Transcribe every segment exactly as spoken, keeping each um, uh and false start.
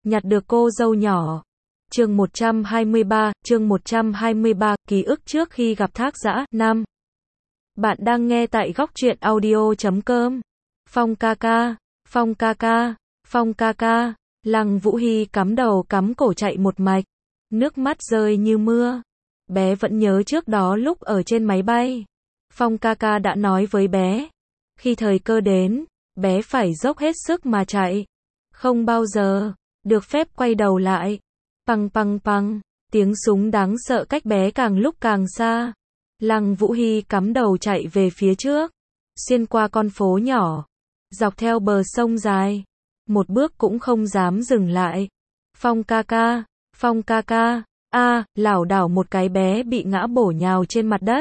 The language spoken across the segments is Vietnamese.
nhặt được cô dâu nhỏ. Chương một trăm hai mươi ba, chương một trăm hai mươi ba, ký ức trước khi gặp Thác Dã. năm. Bạn đang nghe tại góc truyện audio chấm com. Phong ca ca, Phong ca ca, Phong ca ca. Lăng Vũ Hi cắm đầu cắm cổ chạy một mạch, nước mắt rơi như mưa. Bé vẫn nhớ trước đó lúc ở trên máy bay, Phong ca ca đã nói với bé, khi thời cơ đến, bé phải dốc hết sức mà chạy, không bao giờ được phép quay đầu lại. Păng păng păng, tiếng súng đáng sợ cách bé càng lúc càng xa. Lăng Vũ Hi cắm đầu chạy về phía trước, xuyên qua con phố nhỏ, dọc theo bờ sông dài, một bước cũng không dám dừng lại. Phong ca ca, Phong ca ca, a, lảo đảo một cái bé bị ngã bổ nhào trên mặt đất.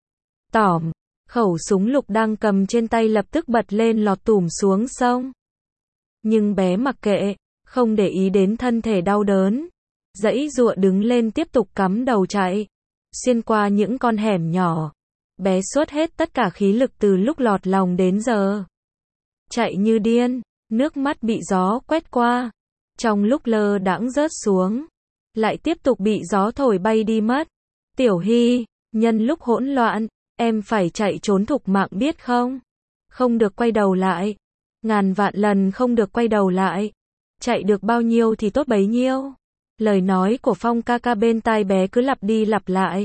Tỏm, khẩu súng lục đang cầm trên tay lập tức bật lên lọt tủm xuống sông. Nhưng bé mặc kệ, không để ý đến thân thể đau đớn, giãy giụa đứng lên tiếp tục cắm đầu chạy, xuyên qua những con hẻm nhỏ. Bé suốt hết tất cả khí lực từ lúc lọt lòng đến giờ. Chạy như điên, nước mắt bị gió quét qua, trong lúc lơ đãng rớt xuống, lại tiếp tục bị gió thổi bay đi mất. Tiểu Hi, nhân lúc hỗn loạn, em phải chạy trốn thục mạng biết không? Không được quay đầu lại. Ngàn vạn lần không được quay đầu lại. Chạy được bao nhiêu thì tốt bấy nhiêu. Lời nói của Phong ca ca bên tai bé cứ lặp đi lặp lại.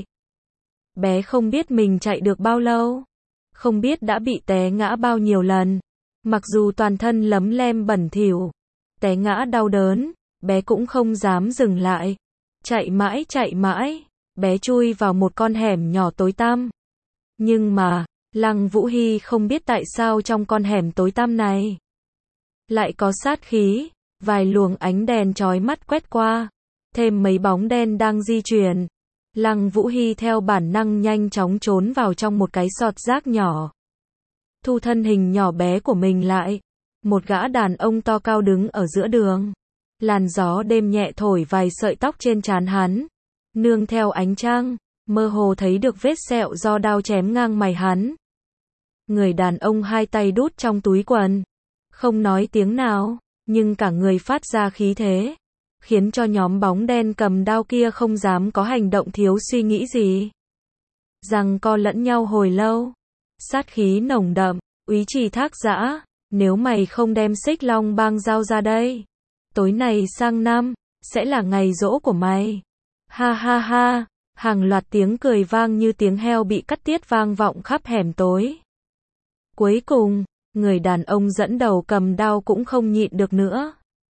Bé không biết mình chạy được bao lâu, không biết đã bị té ngã bao nhiêu lần. Mặc dù toàn thân lấm lem bẩn thỉu, té ngã đau đớn, bé cũng không dám dừng lại. Chạy mãi chạy mãi, bé chui vào một con hẻm nhỏ tối tăm. Nhưng mà, Lăng Vũ Hi không biết tại sao trong con hẻm tối tăm này lại có sát khí, vài luồng ánh đèn chói mắt quét qua, thêm mấy bóng đen đang di chuyển. Lăng Vũ Hi theo bản năng nhanh chóng trốn vào trong một cái sọt rác nhỏ. Thu thân hình nhỏ bé của mình lại. Một gã đàn ông to cao đứng ở giữa đường. Làn gió đêm nhẹ thổi vài sợi tóc trên trán hắn. Nương theo ánh trăng, mơ hồ thấy được vết sẹo do đao chém ngang mày hắn. Người đàn ông hai tay đút trong túi quần, không nói tiếng nào, nhưng cả người phát ra khí thế, khiến cho nhóm bóng đen cầm đao kia không dám có hành động thiếu suy nghĩ gì. Giằng co lẫn nhau hồi lâu, sát khí nồng đậm. Úy Trì Thác Dã, nếu mày không đem Xích Long Bang giao ra đây, tối này sang năm sẽ là ngày giỗ của mày. Ha ha ha, hàng loạt tiếng cười vang như tiếng heo bị cắt tiết vang vọng khắp hẻm tối. Cuối cùng, người đàn ông dẫn đầu cầm đao cũng không nhịn được nữa,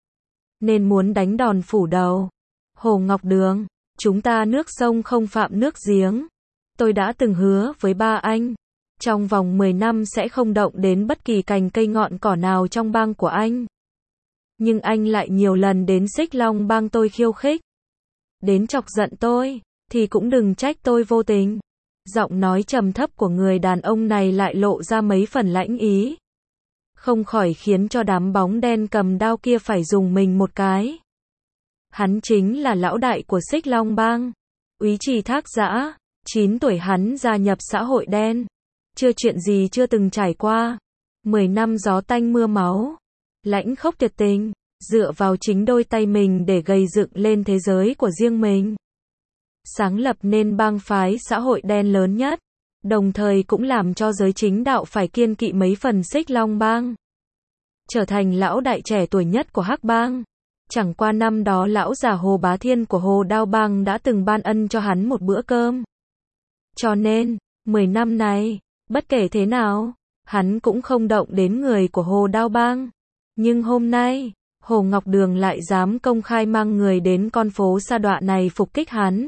nên muốn đánh đòn phủ đầu. Hồ Ngọc Đường, chúng ta nước sông không phạm nước giếng. Tôi đã từng hứa với ba anh, trong vòng mười năm sẽ không động đến bất kỳ cành cây ngọn cỏ nào trong bang của anh. Nhưng anh lại nhiều lần đến Xích Long Bang tôi khiêu khích, đến chọc giận tôi, thì cũng đừng trách tôi vô tình. Giọng nói trầm thấp của người đàn ông này lại lộ ra mấy phần lãnh ý, không khỏi khiến cho đám bóng đen cầm đao kia phải dùng mình một cái. Hắn chính là lão đại của Xích Long Bang, Úy Trì Thác Dã. Chín tuổi hắn gia nhập xã hội đen, chưa chuyện gì chưa từng trải qua. Mười năm gió tanh mưa máu, lãnh khốc tuyệt tình, dựa vào chính đôi tay mình để gây dựng lên thế giới của riêng mình. Sáng lập nên bang phái xã hội đen lớn nhất, đồng thời cũng làm cho giới chính đạo phải kiêng kỵ mấy phần Xích Long Bang. Trở thành lão đại trẻ tuổi nhất của Hắc Bang. Chẳng qua năm đó lão già Hồ Bá Thiên của Hồ Đao Bang đã từng ban ân cho hắn một bữa cơm. Cho nên, mười năm này, bất kể thế nào, hắn cũng không động đến người của Hồ Đao Bang. Nhưng hôm nay, Hồ Ngọc Đường lại dám công khai mang người đến con phố sa đọa này phục kích hắn.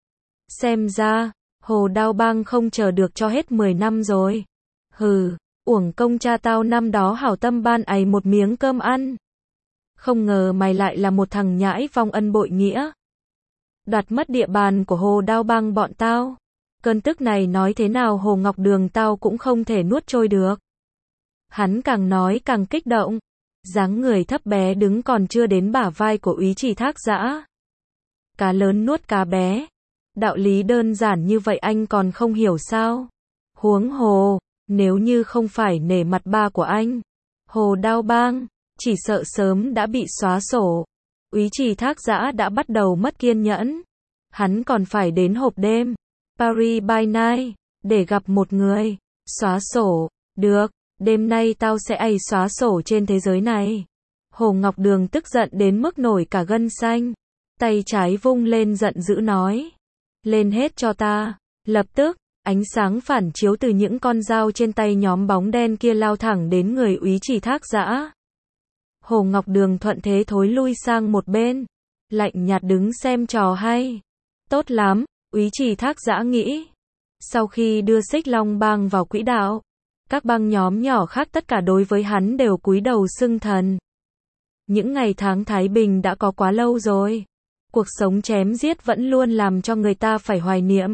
Xem ra, Hồ Đao Bang không chờ được cho hết mười năm rồi. Hừ, uổng công cha tao năm đó hảo tâm ban ấy một miếng cơm ăn. Không ngờ mày lại là một thằng nhãi vong ân bội nghĩa, đoạt mất địa bàn của Hồ Đao Bang bọn tao. Cơn tức này nói thế nào Hồ Ngọc Đường tao cũng không thể nuốt trôi được. Hắn càng nói càng kích động, dáng người thấp bé đứng còn chưa đến bả vai của Úy Trì Thác Dã. Cá lớn nuốt cá bé, đạo lý đơn giản như vậy anh còn không hiểu sao? Huống hồ, nếu như không phải nể mặt ba của anh, Hồ Đao Bang chỉ sợ sớm đã bị xóa sổ. Úy Trì Thác Dã đã bắt đầu mất kiên nhẫn. Hắn còn phải đến hộp đêm, Paris by Night, để gặp một người. Xóa sổ, được, đêm nay tao sẽ ày xóa sổ trên thế giới này. Hồ Ngọc Đường tức giận đến mức nổi cả gân xanh. Tay trái vung lên giận dữ nói. Lên hết cho ta. Lập tức, ánh sáng phản chiếu từ những con dao trên tay nhóm bóng đen kia lao thẳng đến người Úy Trì Thác Dã. Hồ Ngọc Đường thuận thế thối lui sang một bên, lạnh nhạt đứng xem trò hay. Tốt lắm, Úy Trì Thác Dã nghĩ. Sau khi đưa Xích Long bang vào quỹ đạo, các bang nhóm nhỏ khác tất cả đối với hắn đều cúi đầu xưng thần. Những ngày tháng thái bình đã có quá lâu rồi. Cuộc sống chém giết vẫn luôn làm cho người ta phải hoài niệm.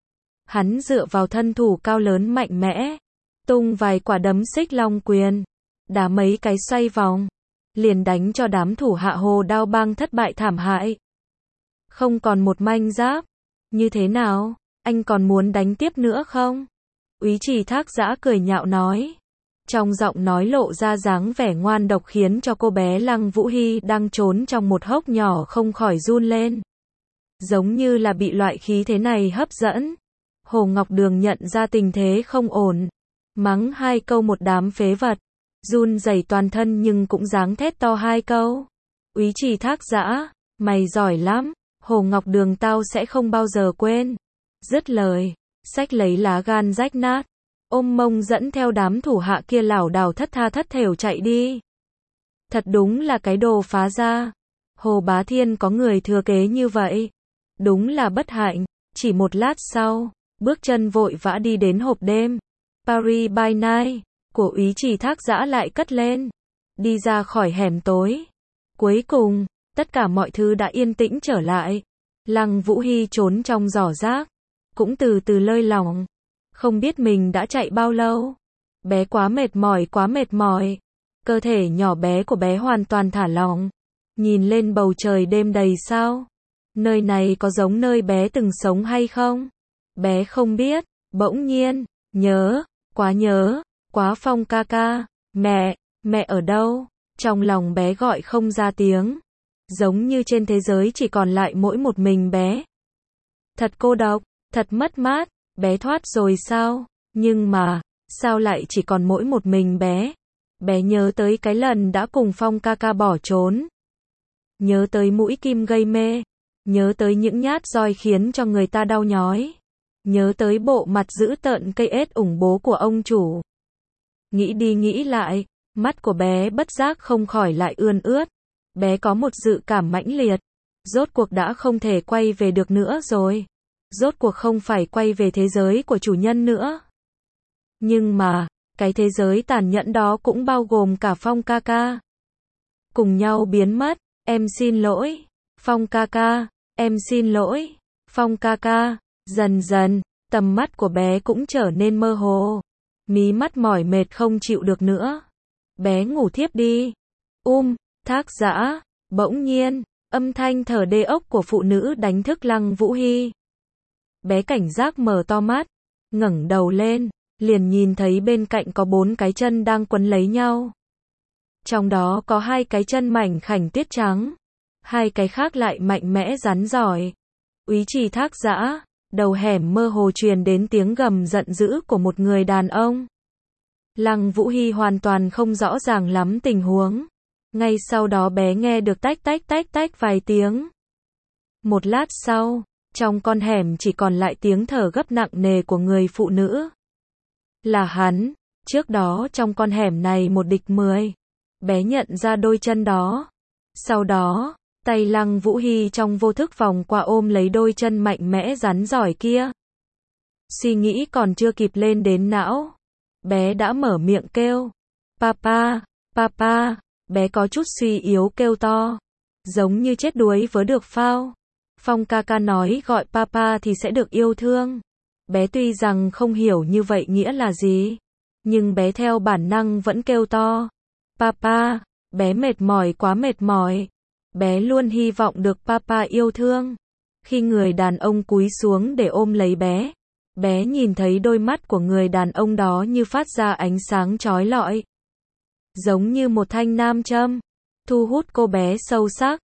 Hắn dựa vào thân thủ cao lớn mạnh mẽ, tung vài quả đấm Xích Long quyền, đá mấy cái xoay vòng, liền đánh cho đám thủ hạ Hồ Đao bang thất bại thảm hại. Không còn một manh giáp. Như thế nào, anh còn muốn đánh tiếp nữa không? Úy Trì Thác Dã cười nhạo nói. Trong giọng nói lộ ra dáng vẻ ngoan độc khiến cho cô bé Lăng Vũ Hy đang trốn trong một hốc nhỏ không khỏi run lên. Giống như là bị loại khí thế này hấp dẫn. Hồ Ngọc Đường nhận ra tình thế không ổn. Mắng hai câu một đám phế vật. Run rẩy toàn thân nhưng cũng dáng thét to hai câu. Úy Trì Thác Dã, mày giỏi lắm. Hồ Ngọc Đường tao sẽ không bao giờ quên. Dứt lời, xách lấy lá gan rách nát, ôm mông dẫn theo đám thủ hạ kia lảo đảo thất tha thất thểu chạy đi. Thật đúng là cái đồ phá ra. Hồ Bá Thiên có người thừa kế như vậy. Đúng là bất hạnh. Chỉ một lát sau, bước chân vội vã đi đến hộp đêm, Paris by Night, của Úy Trì Thác Dã lại cất lên. Đi ra khỏi hẻm tối. Cuối cùng, tất cả mọi thứ đã yên tĩnh trở lại. Lăng Vũ Hy trốn trong giỏ rác, cũng từ từ lơi lỏng. Không biết mình đã chạy bao lâu. Bé quá mệt mỏi quá mệt mỏi. Cơ thể nhỏ bé của bé hoàn toàn thả lỏng. Nhìn lên bầu trời đêm đầy sao. Nơi này có giống nơi bé từng sống hay không? Bé không biết. Bỗng nhiên, nhớ, quá nhớ, quá Phong ca ca. Mẹ, mẹ ở đâu? Trong lòng bé gọi không ra tiếng. Giống như trên thế giới chỉ còn lại mỗi một mình bé. Thật cô độc, thật mất mát. Bé thoát rồi sao? Nhưng mà, sao lại chỉ còn mỗi một mình bé? Bé nhớ tới cái lần đã cùng Phong ca ca bỏ trốn. Nhớ tới mũi kim gây mê. Nhớ tới những nhát roi khiến cho người ta đau nhói. Nhớ tới bộ mặt dữ tợn cây ết ủng bố của ông chủ. Nghĩ đi nghĩ lại, mắt của bé bất giác không khỏi lại ươn ướt. Bé có một dự cảm mãnh liệt. Rốt cuộc đã không thể quay về được nữa rồi. Rốt cuộc không phải quay về thế giới của chủ nhân nữa. Nhưng mà, cái thế giới tàn nhẫn đó cũng bao gồm cả Phong ca ca. Cùng nhau biến mất, em xin lỗi. Phong ca ca, em xin lỗi. Phong ca ca, dần dần, tầm mắt của bé cũng trở nên mơ hồ. Mí mắt mỏi mệt không chịu được nữa. Bé ngủ thiếp đi. Um, Thác Dã, bỗng nhiên, âm thanh thở đê ốc của phụ nữ đánh thức Lăng Vũ Hy. Bé cảnh giác mở to mắt, ngẩng đầu lên, liền nhìn thấy bên cạnh có bốn cái chân đang quấn lấy nhau. Trong đó có hai cái chân mảnh khảnh tuyết trắng, hai cái khác lại mạnh mẽ rắn giỏi. Úy Trì Thác Dã, đầu hẻm mơ hồ truyền đến tiếng gầm giận dữ của một người đàn ông. Lăng Vũ Hy hoàn toàn không rõ ràng lắm tình huống. Ngay sau đó bé nghe được tách tách tách tách vài tiếng. Một lát sau, trong con hẻm chỉ còn lại tiếng thở gấp nặng nề của người phụ nữ. Là hắn, trước đó trong con hẻm này một địch mười. Bé nhận ra đôi chân đó. Sau đó, tay Lăng Vũ Hy trong vô thức vòng qua ôm lấy đôi chân mạnh mẽ rắn giỏi kia. Suy nghĩ còn chưa kịp lên đến não. Bé đã mở miệng kêu. Papa, papa, bé có chút suy yếu kêu to. Giống như chết đuối vớ được phao. Phong ca ca nói gọi papa thì sẽ được yêu thương. Bé tuy rằng không hiểu như vậy nghĩa là gì. Nhưng bé theo bản năng vẫn kêu to. Papa, bé mệt mỏi quá mệt mỏi. Bé luôn hy vọng được papa yêu thương. Khi người đàn ông cúi xuống để ôm lấy bé, bé nhìn thấy đôi mắt của người đàn ông đó như phát ra ánh sáng chói lọi. Giống như một thanh nam châm, thu hút cô bé sâu sắc.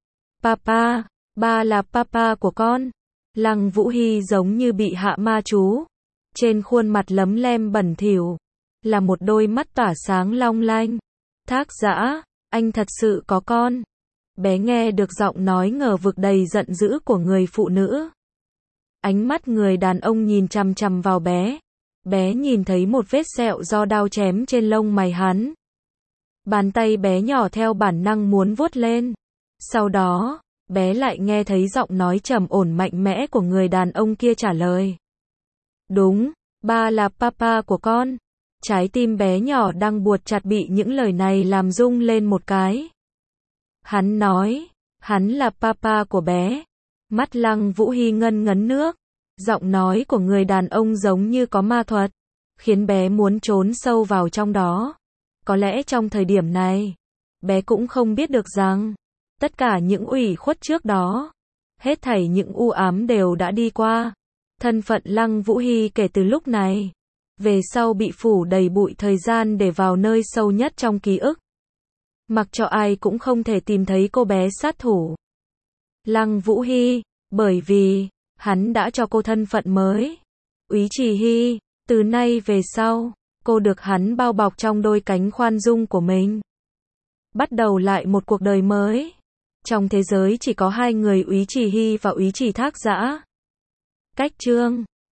Papa, ba là papa của con. Lăng Vũ Hy giống như bị hạ ma chú. Trên khuôn mặt lấm lem bẩn thỉu là một đôi mắt tỏa sáng long lanh. Thác Dã, anh thật sự có con. Bé nghe được giọng nói ngờ vực đầy giận dữ của người phụ nữ. Ánh mắt người đàn ông nhìn chằm chằm vào bé. Bé nhìn thấy một vết sẹo do đao chém trên lông mày hắn. Bàn tay bé nhỏ theo bản năng muốn vuốt lên. Sau đó, bé lại nghe thấy giọng nói trầm ổn mạnh mẽ của người đàn ông kia trả lời. Đúng, ba là papa của con. Trái tim bé nhỏ đang buột chặt bị những lời này làm rung lên một cái. Hắn nói, hắn là papa của bé. Mắt Lăng Vũ Hy ngân ngấn nước. Giọng nói của người đàn ông giống như có ma thuật, khiến bé muốn trốn sâu vào trong đó. Có lẽ trong thời điểm này, bé cũng không biết được rằng, tất cả những ủy khuất trước đó, hết thảy những u ám đều đã đi qua. Thân phận Lăng Vũ Hy kể từ lúc này, về sau bị phủ đầy bụi thời gian để vào nơi sâu nhất trong ký ức. Mặc cho ai cũng không thể tìm thấy cô bé sát thủ Lăng Vũ Hy, bởi vì hắn đã cho cô thân phận mới. Úy Trì Hy, từ nay về sau, cô được hắn bao bọc trong đôi cánh khoan dung của mình. Bắt đầu lại một cuộc đời mới. Trong thế giới chỉ có hai người, Úy Trì Hy và Úy Trì Thác Dã. Cách chương